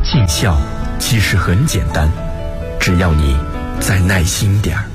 尽孝其实很简单，只要你再耐心点儿。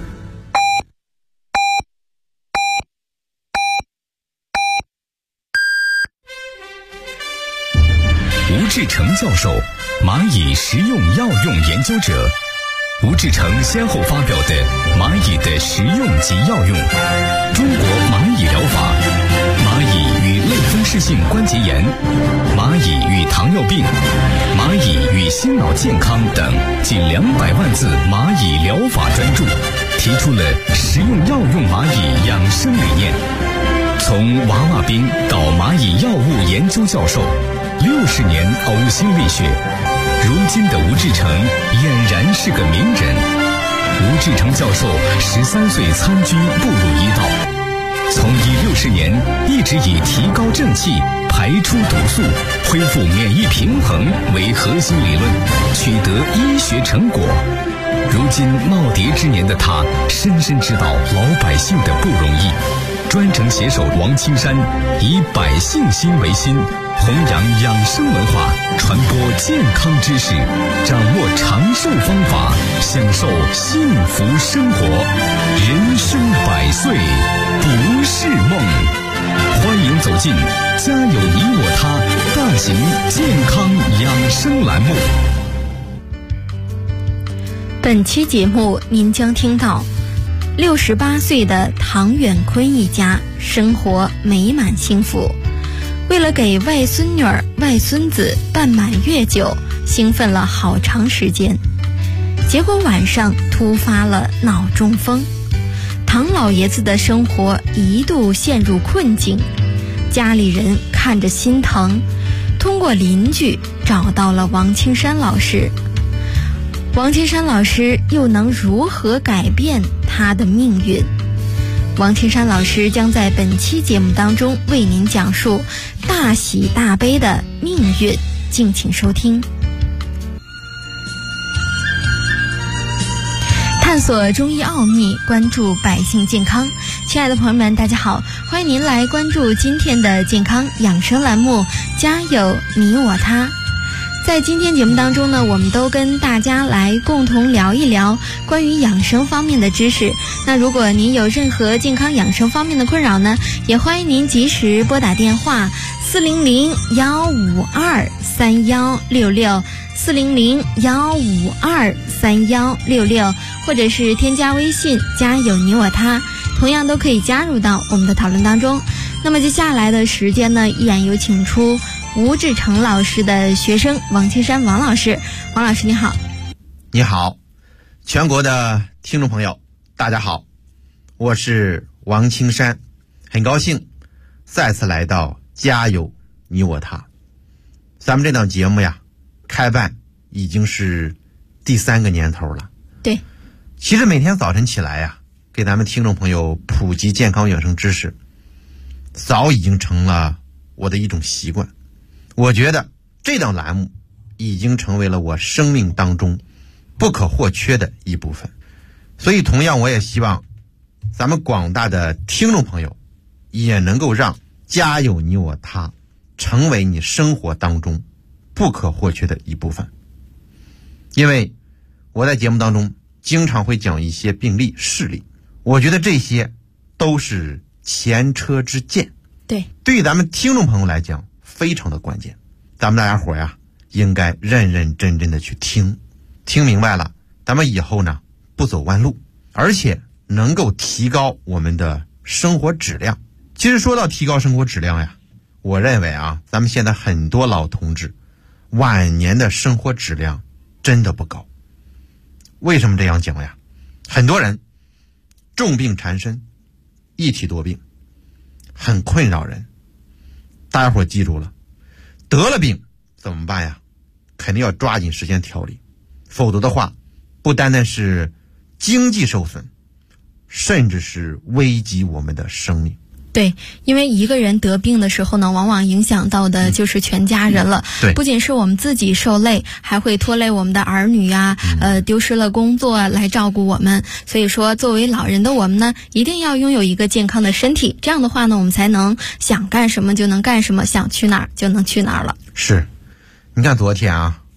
吴志成教授，蚂蚁食用药用研究者。吴志成先后发表的《蚂蚁的食用及药用》、《中国蚂蚁疗法》、《蚂蚁与类风湿性关节炎》、《蚂蚁与糖尿病》、《蚂蚁与心脑健康》等近200万字蚂蚁疗法专著，提出了食用药用蚂蚁养生理念。从娃娃兵到蚂蚁药物研究教授，60年呕心沥血，如今的吴志成俨然是个名人。吴志成教授13岁参军步入医道，从医60年一直以提高正气、排出毒素、恢复免疫平衡为核心理论，取得医学成果。如今耄耋之年的他，深深知道老百姓的不容易，专程携手王青山，以百姓心为心，弘扬养生文化，传播健康知识，掌握长寿方法，享受幸福生活。人生100岁不是梦。欢迎走进家有你我他大型健康养生栏目。 本期节目您将听到68岁的唐远坤一家生活美满幸福，为了给外孙女儿外孙子办满月酒，兴奋了好长时间，结果晚上突发了脑中风。唐老爷子的生活一度陷入困境，家里人看着心疼，通过邻居找到了王青山老师。王青山老师又能如何改变他的命运？王青山老师将在本期节目当中为您讲述大喜大悲的命运，敬请收听。探索中医奥秘，关注百姓健康。亲爱的朋友们，大家好，欢迎您来关注今天的健康养生栏目，家有你我他。在今天节目当中呢，我们都跟大家来共同聊一聊关于养生方面的知识。那如果您有任何健康养生方面的困扰呢，也欢迎您及时拨打电话400-152-3166 400-152-3166，或者是添加微信家有你我他，同样都可以加入到我们的讨论当中。那么接下来的时间呢，依然有请出吴志成老师的学生王青山王老师。王老师你好。 你好，全国的听众朋友大家好，我是王青山，很高兴再次来到家有你我他。咱们这档节目呀，开办已经是第3个年头了。 对， 其实每天早晨起来呀，给咱们听众朋友普及健康养生知识，早已经成了我的一种习惯。我觉得这档栏目已经成为了我生命当中不可或缺的一部分，所以同样我也希望咱们广大的听众朋友也能够让家有你我他成为你生活当中不可或缺的一部分。因为我在节目当中经常会讲一些病例事例，我觉得这些都是前车之鉴，对于咱们听众朋友来讲非常的关键。咱们大家伙呀，应该认认真真的去听明白了，咱们以后呢不走弯路，而且能够提高我们的生活质量。其实说到提高生活质量呀，我认为啊，咱们现在很多老同志晚年的生活质量真的不高。为什么这样讲呀？很多人重病缠身，一体多病，很困扰人。大家伙记住了，得了病怎么办呀？肯定要抓紧时间调理，否则的话不单单是经济受损，甚至是危及我们的生命。 对，因为一个人得病的时候呢，往往影响到的就是全家人了。对，不仅是我们自己受累，还会拖累我们的儿女啊，丢失了工作啊，来照顾我们。所以说，作为老人的我们呢，一定要拥有一个健康的身体，这样的话呢，我们才能想干什么就能干什么，想去哪儿就能去哪儿了。 是，你看昨天啊，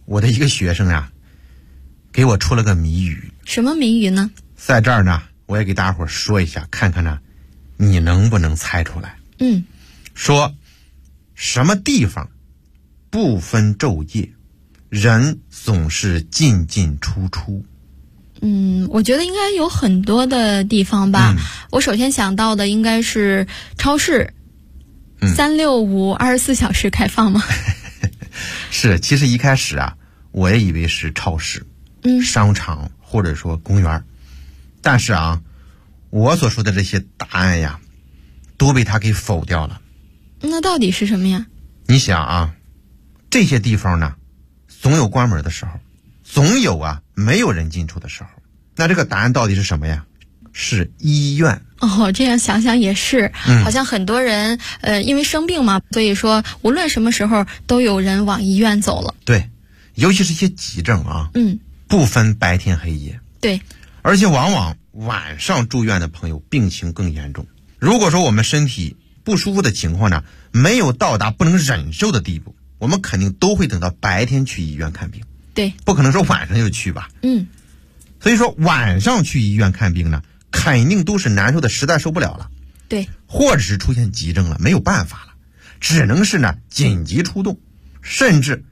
我的一个学生呀，给我出了个谜语。 什么谜语呢？ 在这儿呢，我也给大伙说一下，看看呢，你能不能猜出来？说什么地方不分昼夜，人总是进进出出？ 我觉得应该有很多的地方吧。我首先想到的应该是超市。365 24小时开放吗？ 是，其实一开始啊，我也以为是超市、商场或者说公园，但是啊，我所说的这些答案呀，都被他给否掉了。 那到底是什么呀？ 你想啊，这些地方呢，总有关门的时候，总有啊没有人进出的时候。那这个答案到底是什么呀？是医院。 这样想想也是，好像很多人因为生病嘛，所以说无论什么时候都有人往医院走了。 对，尤其是一些急症啊，不分白天黑夜。 对， 而且往往晚上住院的朋友病情更严重。如果说我们身体不舒服的情况呢，没有到达不能忍受的地步，我们肯定都会等到白天去医院看病。 对， 不可能说晚上就去吧。所以说晚上去医院看病呢，肯定都是难受的实在受不了了。 对， 或者是出现急症了，没有办法了，只能是呢紧急出动，甚至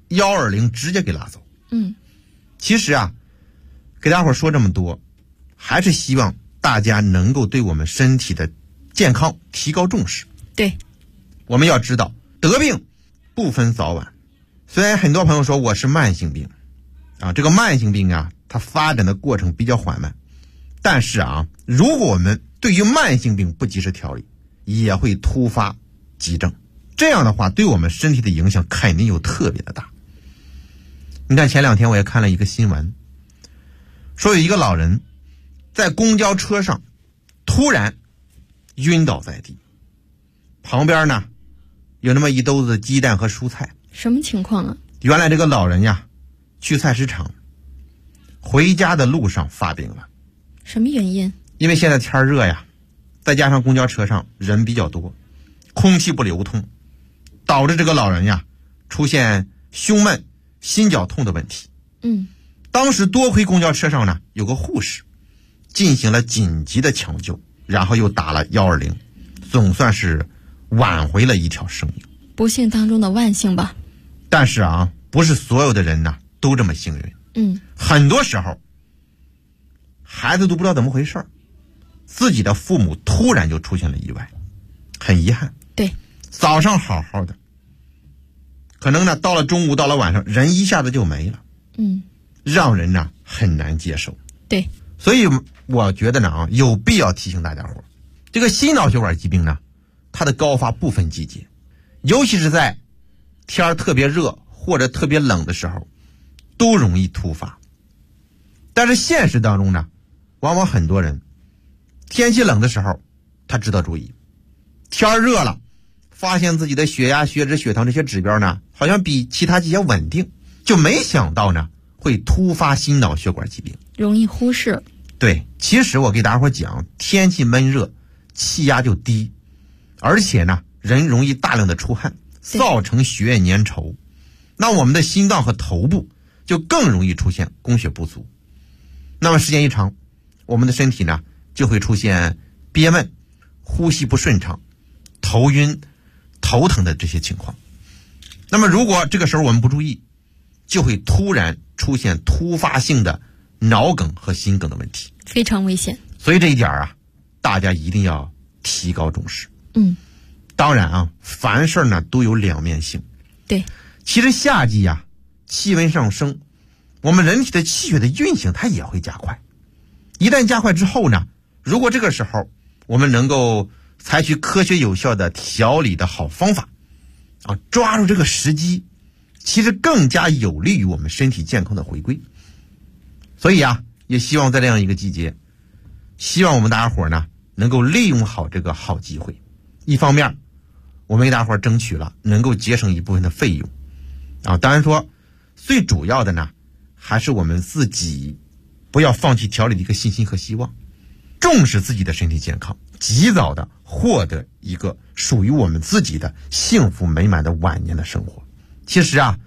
120直接给拉走。其实啊，给大伙说这么多，还是希望大家能够对我们身体的健康提高重视。 对， 我们要知道得病不分早晚。虽然很多朋友说我是慢性病啊，这个慢性病啊，它发展的过程比较缓慢，但是啊，如果我们对于慢性病不及时调理，也会突发急症。这样的话，对我们身体的影响肯定有特别的大。你看前2天我也看了一个新闻，说有一个老人在公交车上突然晕倒在地，旁边呢有那么一兜子鸡蛋和蔬菜。 什么情况啊？ 原来这个老人呀，去菜市场回家的路上发病了。 什么原因？ 因为现在天热呀，再加上公交车上人比较多，空气不流通，导致这个老人呀出现胸闷、心绞痛的问题。当时多亏公交车上呢有个护士进行了紧急的抢救，然后又打了120，总算是挽回了一条生命。 不幸当中的万幸吧。 但是啊，不是所有的人呢都这么幸运。很多时候孩子都不知道怎么回事，自己的父母突然就出现了意外，很遗憾。 对， 早上好好的，可能呢到了中午到了晚上人一下子就没了。让人呢很难接受。 对， 所以我觉得呢有必要提醒大家伙，这个心脑血管疾病呢，它的高发不分季节，尤其是在天特别热或者特别冷的时候，都容易突发。但是现实当中呢，往往很多人天气冷的时候他知道注意，天热了发现自己的血压、血脂、血糖这些指标呢好像比其他季节稳定，就没想到呢会突发心脑血管疾病， 容易忽视。 对，其实我给大伙讲，天气闷热气压就低，而且呢人容易大量的出汗，造成血液粘稠，那我们的心脏和头部就更容易出现供血不足。那么时间一长，我们的身体呢就会出现憋闷、呼吸不顺畅、头晕、头疼的这些情况。那么如果这个时候我们不注意，就会突然出现突发性的脑梗和心梗的问题， 非常危险。 所以这一点啊，大家一定要提高重视。当然啊，凡事呢都有两面性。 对， 其实夏季呀，气温上升，我们人体的气血的运行它也会加快。一旦加快之后呢，如果这个时候我们能够采取科学有效的调理的好方法啊，抓住这个时机，其实更加有利于我们身体健康的回归。所以啊，也希望在这样一个季节，希望我们大家伙呢能够利用好这个好机会。一方面我们给大家伙争取了能够节省一部分的费用啊，当然说最主要的呢还是我们自己不要放弃调理的一个信心和希望，重视自己的身体健康，及早的获得一个属于我们自己的幸福美满的晚年的生活。其实啊，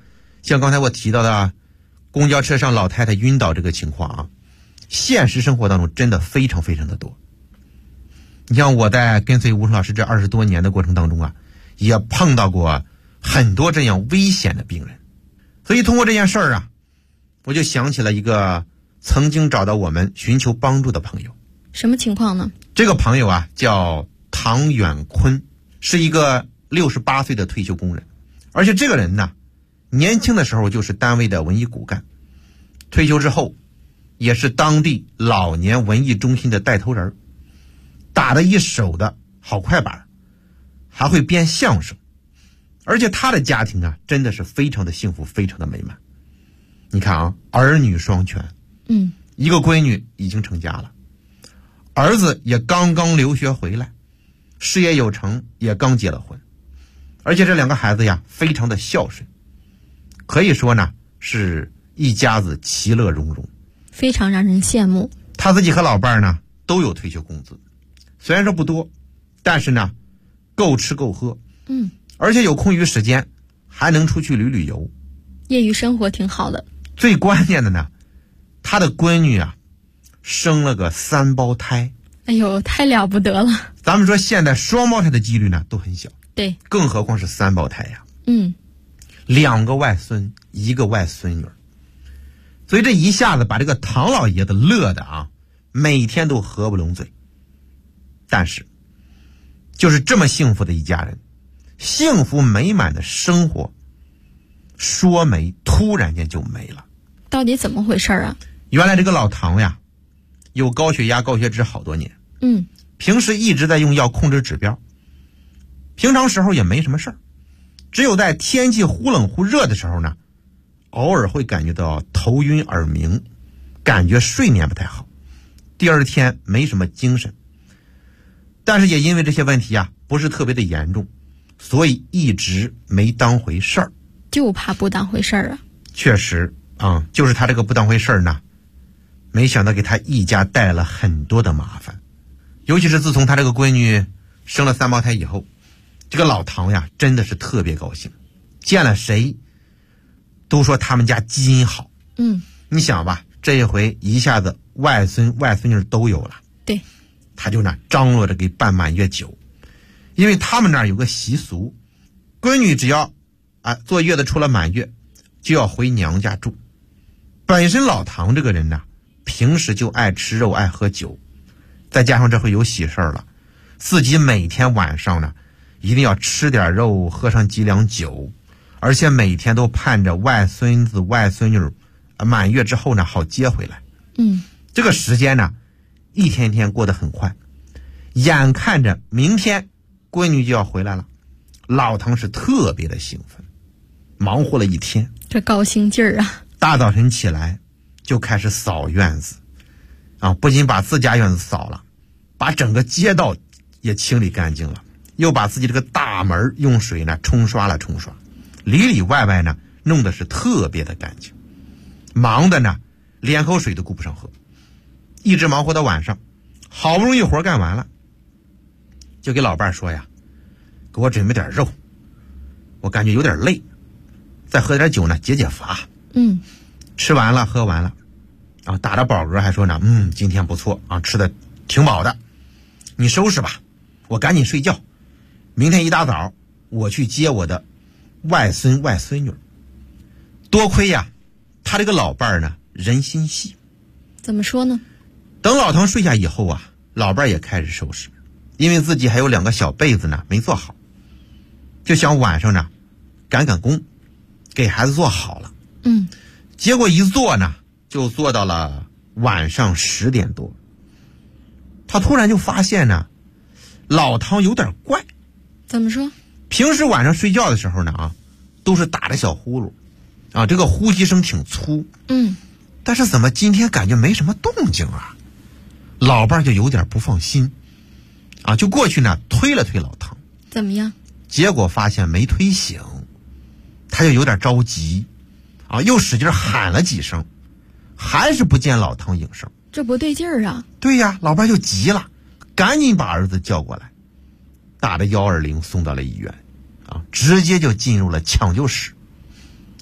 像刚才我提到的公交车上老太太晕倒这个情况啊，现实生活当中真的非常非常的多。你像我在跟随吴成老师这20多年的过程当中啊，也碰到过很多这样危险的病人。所以通过这件事儿啊，我就想起了一个曾经找到我们寻求帮助的朋友。 什么情况呢？ 这个朋友啊叫唐远坤，是一个68岁的退休工人。而且这个人呢，年轻的时候就是单位的文艺骨干，退休之后也是当地老年文艺中心的带头人，打得一手的好快板，还会编相声。而且他的家庭啊真的是非常的幸福，非常的美满。你看啊，儿女双全，一个闺女已经成家了，儿子也刚刚留学回来，事业有成，也刚结了婚。而且这2个孩子呀非常的孝顺，可以说呢是一家子其乐融融， 非常让人羡慕。 他自己和老伴儿呢都有退休工资，虽然说不多，但是呢够吃够喝，而且有空余时间还能出去旅旅游， 业余生活挺好的。 最关键的呢，他的闺女啊生了个3胞胎。 哎呦，太了不得了。 咱们说现在双胞胎的几率呢都很小， 对， 更何况是3胞胎呀。2个外孙，1个外孙女，所以这一下子把这个唐老爷子乐的啊，每天都合不拢嘴。但是就是这么幸福的一家人，幸福美满的生活说没突然间就没了。 到底怎么回事啊？ 原来这个老唐呀有高血压高血脂好多年，平时一直在用药控制指标，平常时候也没什么事儿，只有在天气忽冷忽热的时候呢，偶尔会感觉到头晕耳鸣，感觉睡眠不太好，第二天没什么精神。但是也因为这些问题啊不是特别的严重，所以一直没当回事儿。 就怕不当回事儿啊。 确实啊，就是他这个不当回事儿呢，没想到给他一家带来了很多的麻烦。尤其是自从他这个闺女生了3胞胎以后，这个老唐呀真的是特别高兴，见了谁都说他们家基因好。你想吧，这一回一下子外孙外孙女都有了。 对， 他就呢张罗着给办满月酒。因为他们那儿有个习俗，闺女只要坐月子出了满月就要回娘家住。本身老唐这个人呢平时就爱吃肉爱喝酒，再加上这回有喜事儿了，自己每天晚上呢一定要吃点肉喝上几两酒，而且每天都盼着外孙子外孙女满月之后呢好接回来。这个时间呢一天天过得很快，眼看着明天闺女就要回来了，老唐是特别的兴奋，忙活了一天， 这高兴劲儿啊！ 大早晨起来就开始扫院子不仅把自家院子扫了，把整个街道也清理干净了，又把自己这个大门用水呢冲刷了冲刷，里里外外呢弄得是特别的干净，忙的呢连口水都顾不上喝，一直忙活到晚上，好不容易活干完了，就给老伴说呀，给我准备点肉，我感觉有点累，再喝点酒呢解解乏。吃完了喝完了打着饱嗝还说呢，今天不错吃的挺饱的，你收拾吧，我赶紧睡觉，明天一大早我去接我的外孙外孙女。多亏呀他这个老伴儿呢人心细。 怎么说呢？ 等老唐睡下以后啊，老伴儿也开始收拾，因为自己还有2个小被子呢没做好，就想晚上呢赶工给孩子做好了。结果一做呢就做到了晚上10点多，他突然就发现呢老唐有点怪。 怎么说？ 平时晚上睡觉的时候呢都是打着小呼噜这个呼吸声挺粗，但是怎么今天感觉没什么动静啊？老伴儿就有点不放心就过去呢推了推老唐。 怎么样？ 结果发现没推醒，他就有点着急又使劲喊了几声，还是不见老唐应声。 这不对劲儿啊！ 对呀，老伴就急了，赶紧把儿子叫过来，打着120送到了医院直接就进入了抢救室。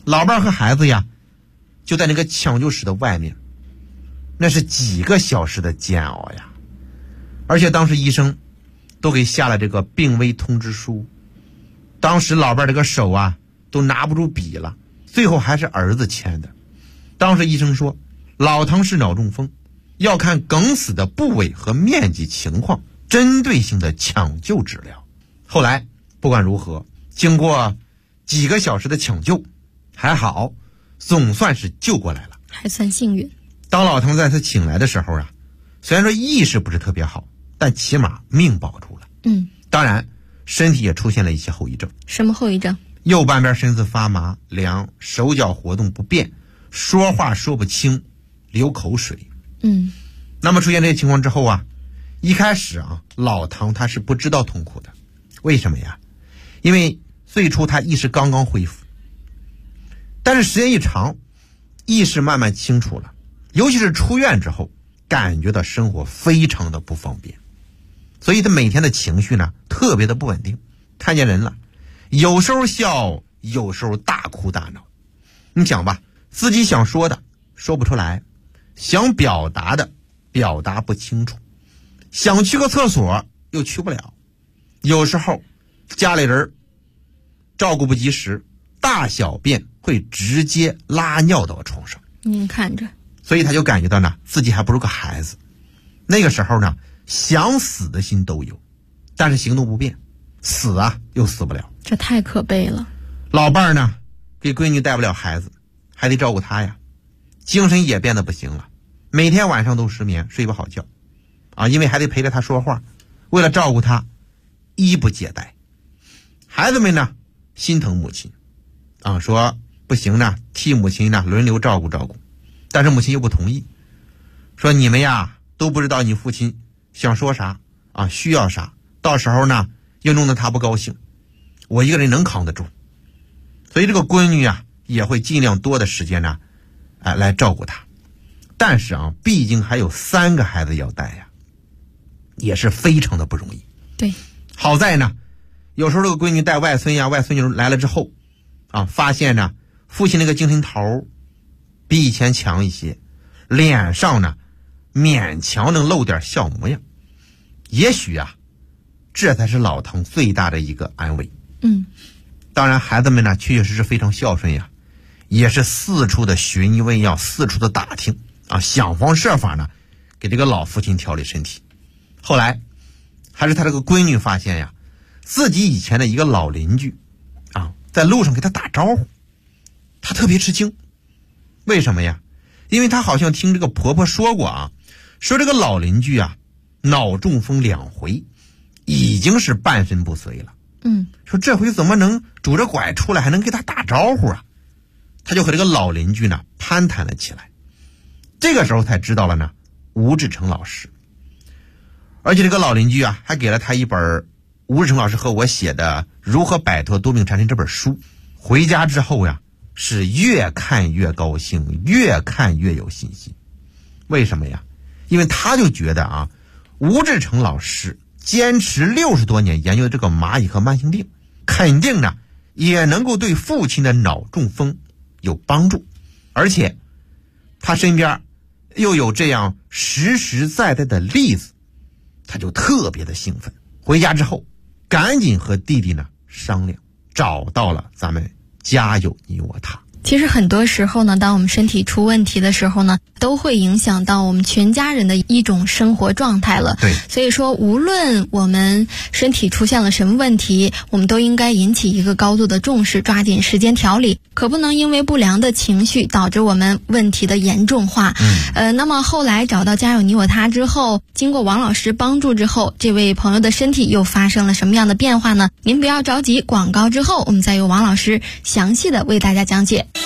老伴和孩子呀就在那个抢救室的外面，那是几个小时的煎熬呀。而且当时医生都给下了这个病危通知书，当时老伴这个手啊都拿不住笔了，最后还是儿子签的。当时医生说老唐是脑中风，要看梗死的部位和面积情况，针对性的抢救治疗。后来不管如何，经过几个小时的抢救，还好总算是救过来了， 还算幸运。 当老唐再次醒来的时候啊，虽然说意识不是特别好，但起码命保住了。当然身体也出现了一些后遗症。 什么后遗症？ 右半边身子发麻、凉，手脚活动不便，说话说不清，流口水。那么出现这些情况之后啊，一开始啊，老唐他是不知道痛苦的。为什么呀？因为最初他意识刚刚恢复，但是时间一长，意识慢慢清楚了，尤其是出院之后，感觉到生活非常的不方便，所以他每天的情绪呢特别的不稳定，看见人了有时候笑，有时候大哭大闹。你想吧，自己想说的说不出来，想表达的表达不清楚，想去个厕所又去不了，有时候家里人照顾不及时，大小便会直接拉尿到床上。 您看着， 所以他就感觉到呢自己还不如个孩子。那个时候呢想死的心都有，但是行动不便，死啊又死不了， 这太可悲了。 老伴儿呢给闺女带不了孩子，还得照顾她呀，精神也变得不行了，每天晚上都失眠，睡不好觉啊，因为还得陪着她说话，为了照顾她衣不解带。孩子们呢心疼母亲啊，说不行呢替母亲呢轮流照顾照顾，但是母亲又不同意，说你们呀都不知道你父亲想说啥啊，需要啥，到时候呢又弄得他不高兴，我一个人能扛得住。所以这个闺女啊也会尽量多的时间呢来照顾他。但是啊毕竟还有3个孩子要带呀，也是非常的不容易。 对， 好在呢有时候这个闺女带外孙呀，外孙女来了之后啊，发现呢父亲那个精神头比以前强一些，脸上呢勉强能露点笑模样，也许啊这才是老唐最大的一个安慰。当然孩子们呢确确实实非常孝顺呀，也是四处的寻医问药，四处的打听啊，想方设法呢给这个老父亲调理身体。后来还是他这个闺女发现呀，自己以前的一个老邻居啊在路上给他打招呼，他特别吃惊。为什么呀？因为他好像听这个婆婆说过啊，说这个老邻居啊脑中风2回，已经是半身不遂了。说这回怎么能拄着拐出来还能给他打招呼啊？他就和这个老邻居呢攀谈了起来。这个时候才知道了呢吴志成老师，而且这个老邻居啊还给了他一本吴志成老师和我写的《如何摆脱多病缠身》这本书。回家之后呀是越看越高兴，越看越有信心。为什么呀？因为他就觉得啊吴志成老师坚持60多年研究的这个蚂蚁和慢性病，肯定呢也能够对父亲的脑中风有帮助，而且他身边又有这样实实在在的例子，他就特别的兴奋。回家之后赶紧和弟弟呢商量，找到了咱们家有你我他。 其实很多时候呢，当我们身体出问题的时候呢，都会影响到我们全家人的一种生活状态了。 对， 所以说无论我们身体出现了什么问题，我们都应该引起一个高度的重视，抓紧时间调理，可不能因为不良的情绪导致我们问题的严重化。那么后来找到家有你我他之后，经过王老师帮助之后，这位朋友的身体又发生了什么样的变化呢？您不要着急，广告之后我们再由王老师详细的为大家讲解。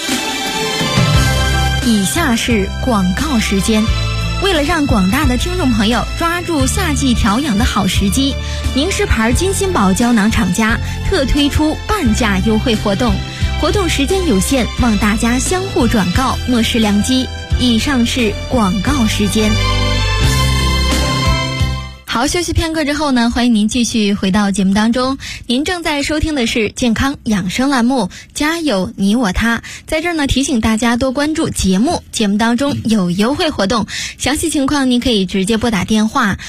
以下是广告时间。为了让广大的听众朋友抓住夏季调养的好时机，名仕牌金心宝胶囊厂家特推出半价优惠活动，活动时间有限，望大家相互转告，莫失良机。以上是广告时间。 好，休息片刻之后呢，欢迎您继续回到节目当中。您正在收听的是健康养生栏目，家有你我他。在这儿呢，提醒大家多关注节目，节目当中有优惠活动，详细情况您可以直接拨打电话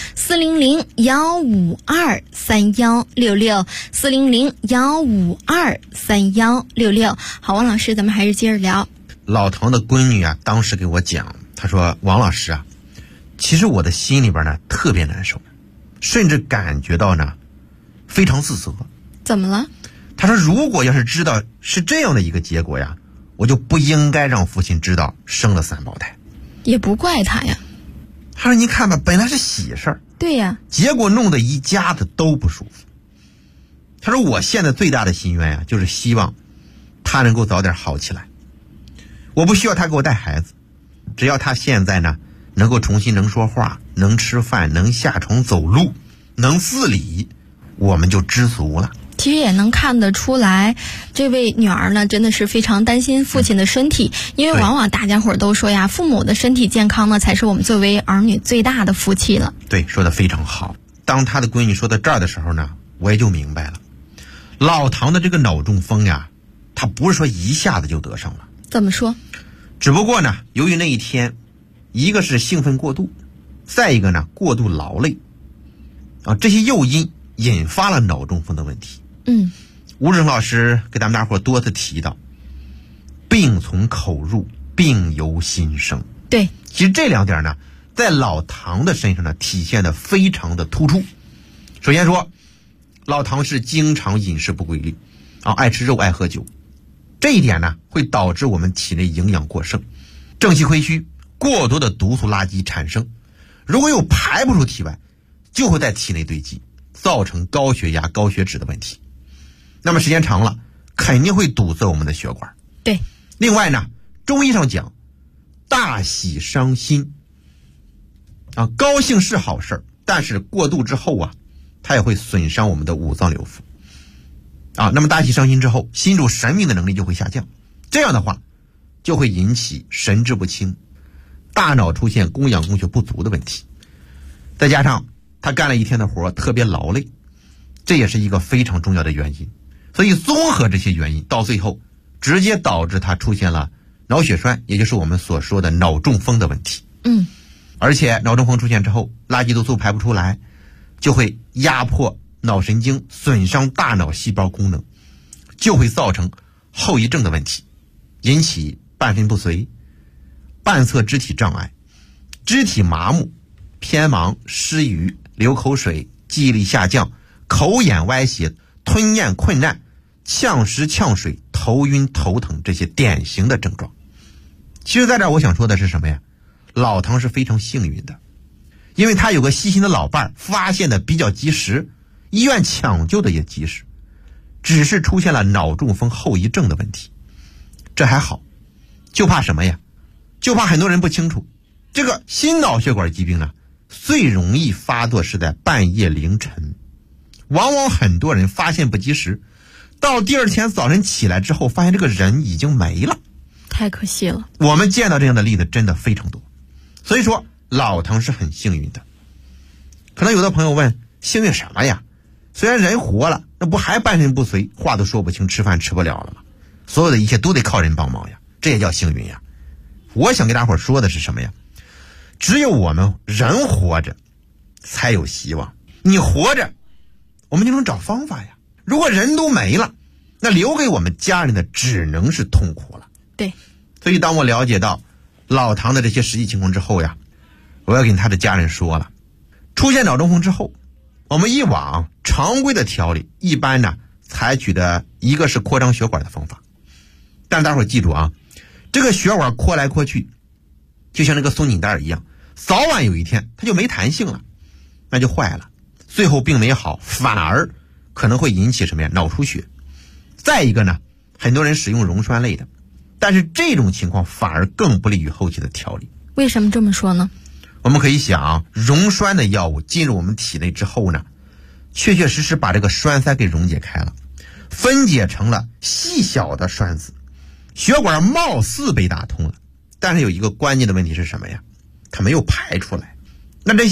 400-152-3166，400-152-3166。好，王老师，咱们还是接着聊。 老唐的闺女啊，当时给我讲，她说王老师啊，其实我的心里边呢特别难受，甚至感觉到呢非常自责。 怎么了？ 他说如果要是知道是这样的一个结果呀，我就不应该让父亲知道生了3胞胎。 也不怪他呀。 他说你看吧，本来是喜事儿， 对呀， 结果弄得一家子都不舒服。他说我现在最大的心愿呀，就是希望他能够早点好起来。我不需要他给我带孩子，只要他现在呢能够重新能说话，能吃饭，能下床走路，能自理，我们就知足了。 其实也能看得出来，这位女儿呢真的是非常担心父亲的身体，因为往往大家伙都说呀，父母的身体健康呢才是我们作为儿女最大的福气了。 对，说得非常好。当他的闺女说到这儿的时候呢，我也就明白了，老唐的这个脑中风呀，他不是说一下子就得上了。 怎么说？ 只不过呢，由于那一天，一个是兴奋过度，再一个呢过度劳累，这些诱因引发了脑中风的问题。吴志成老师给咱们大伙多次提到，病从口入，病由心生。 对， 其实这2点呢，在老唐的身上呢体现的非常的突出。首先说，老唐是经常饮食不规律，爱吃肉，爱喝酒。这一点呢，会导致我们体内营养过剩，正气亏虚，过多的毒素垃圾产生，如果又排不出体外，就会在体内堆积，造成高血压、高血脂的问题。那么时间长了，肯定会堵塞我们的血管。 对， 另外呢，中医上讲，大喜伤心，高兴是好事，但是过度之后啊，它也会损伤我们的五脏六腑。那么大喜伤心之后，心主神明的能力就会下降，这样的话就会引起神志不清，大脑出现供氧供血不足的问题。再加上他干了一天的活，特别劳累，这也是一个非常重要的原因。所以综合这些原因，到最后直接导致他出现了脑血栓，也就是我们所说的脑中风的问题。而且脑中风出现之后，垃圾毒素排不出来，就会压迫脑神经，损伤大脑细胞功能，就会造成后遗症的问题，引起半身不遂、半侧肢体障碍、肢体麻木、偏盲、失语、流口水、记忆力下降、口眼歪斜、吞咽困难、呛食呛水、头晕头疼，这些典型的症状。其实在这儿我想说的是什么呀？老唐是非常幸运的，因为他有个细心的老伴，发现的比较及时，医院抢救的也及时，只是出现了脑中风后遗症的问题。这还好，就怕什么呀？就怕很多人不清楚，这个心脑血管疾病呢，最容易发作是在半夜凌晨，往往很多人发现不及时，到第二天早晨起来之后，发现这个人已经没了， 太可惜了。 我们见到这样的例子真的非常多，所以说老唐是很幸运的。可能有的朋友问，幸运什么呀？虽然人活了，那不还半身不遂，话都说不清，吃饭吃不了了吗？所有的一切都得靠人帮忙呀，这也叫幸运呀。我想给大伙说的是什么呀？只有我们人活着才有希望，你活着我们就能找方法呀。如果人都没了，那留给我们家人的只能是痛苦了。 对， 所以当我了解到老唐的这些实际情况之后呀，我要跟他的家人说了，出现脑中风之后，我们以往常规的调理一般呢采取的一个是扩张血管的方法，但大伙记住啊，这个血管扩来扩去就像那个松紧带一样，早晚有一天它就没弹性了，那就坏了，最后病没好，反而可能会引起什么呀？脑出血。再一个呢，很多人使用溶栓类的，但是这种情况反而更不利于后期的调理。 为什么这么说呢？ 我们可以想，溶栓的药物进入我们体内之后呢，确确实实把这个栓塞给溶解开了，分解成了细小的栓子，血管貌似被打通了，但是有一个关键的问题是什么呀？它没有排出来。那这些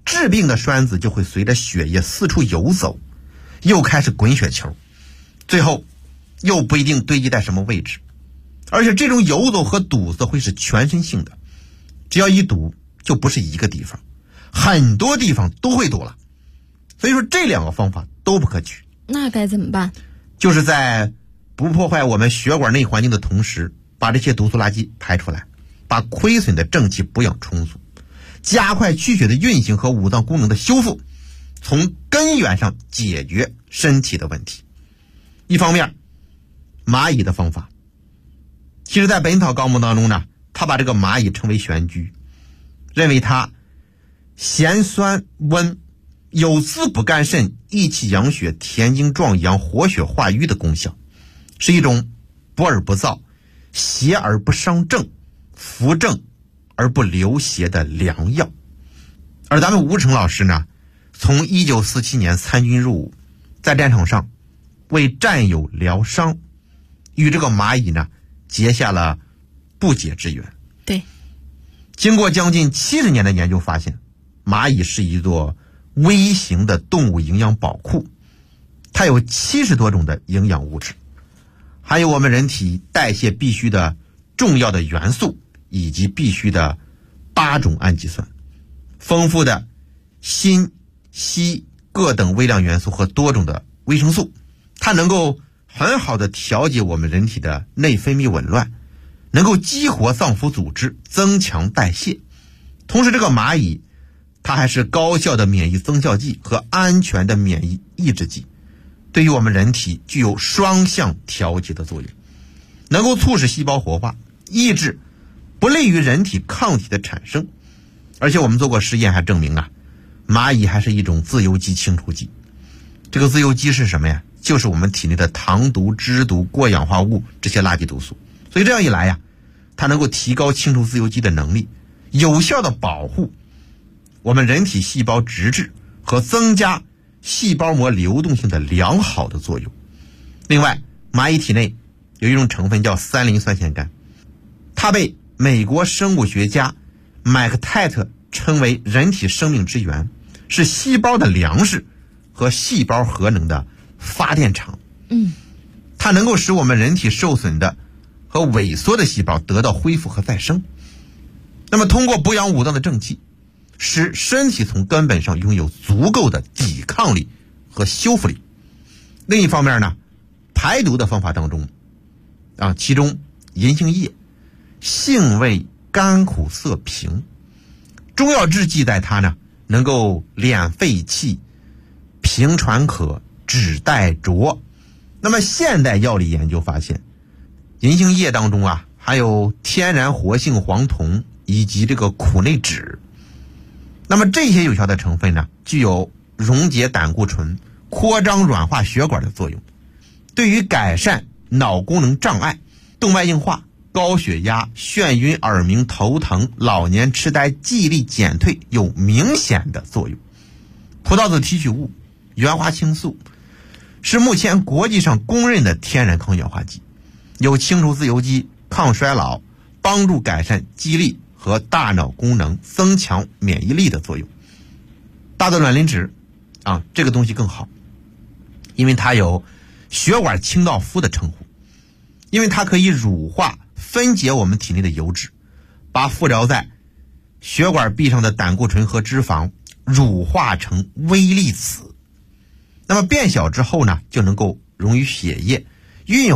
致病的栓子就会随着血液四处游走，又开始滚雪球，最后又不一定堆积在什么位置。而且这种游走和堵塞会是全身性的，只要一堵就不是一个地方，很多地方都会堵了。所以说这两个方法都不可取。 那该怎么办？ 就是在不破坏我们血管内环境的同时，把这些毒素垃圾排出来，把亏损的正气补养充足，加快气血的运行和五脏功能的修复，从根源上解决身体的问题。一方面，蚂蚁的方法，其实在本草纲目当中呢，他把这个蚂蚁称为玄居，认为它咸酸温，有滋补肝肾、益气养血、填精壮阳、活血化瘀的功效，是一种补而不燥、邪而不伤正、扶正而不流邪的良药。而咱们吴成老师呢，从1947年参军入伍，在战场上为战友疗伤，与这个蚂蚁呢结下了不解之缘。 对， 经过将近70年的研究发现，蚂蚁是一座微型的动物营养宝库，它有70多种的营养物质，还有我们人体代谢必须的重要的元素，以及必须的8种氨基酸，丰富的锌、硒、铬等微量元素和多种的维生素，它能够很好的调节我们人体的内分泌紊乱，能够激活脏腑组织，增强代谢。同时这个蚂蚁它还是高效的免疫增效剂和安全的免疫抑制剂，对于我们人体具有双向调节的作用，能够促使细胞活化，抑制不利于人体抗体的产生。而且我们做过实验还证明啊，蚂蚁还是一种自由基清除剂。这个自由基是什么呀？就是我们体内的糖毒、脂毒、过氧化物这些垃圾毒素。所以这样一来呀，它能够提高清除自由基的能力，有效的保护我们人体细胞质质和增加细胞膜流动性的良好的作用。另外，蚂蚁体内有一种成分叫3磷酸腺苷，它被美国生物学家麦克泰特称为人体生命之源，是细胞的粮食和细胞核能的发电厂。它能够使我们人体受损的和萎缩的细胞得到恢复和再生。那么通过补养五脏的正气，使身体从根本上拥有足够的抵抗力和修复力。另一方面呢，排毒的方法当中其中银杏叶性味甘苦涩平，中药制记载它呢能够敛肺气、平喘渴、止带浊。那么现代药理研究发现，银杏叶当中含有天然活性黄酮以及这个苦内酯。那么这些有效的成分呢，具有溶解胆固醇、扩张软化血管的作用，对于改善脑功能障碍、动脉硬化、高血压、眩晕、耳鸣、头疼、老年痴呆、记忆力减退有明显的作用。葡萄籽提取物、原花青素是目前国际上公认的天然抗氧化剂，有清除自由基、抗衰老、帮助改善记忆力和大脑功能、增强免疫力的作用。大豆卵磷脂这个东西更好，因为它有血管清道夫的称呼，因为它可以乳化分解我们体内的油脂，把附着在血管壁上的胆固醇和脂肪乳化成微粒子，那么变小之后呢，就能够溶于血液，运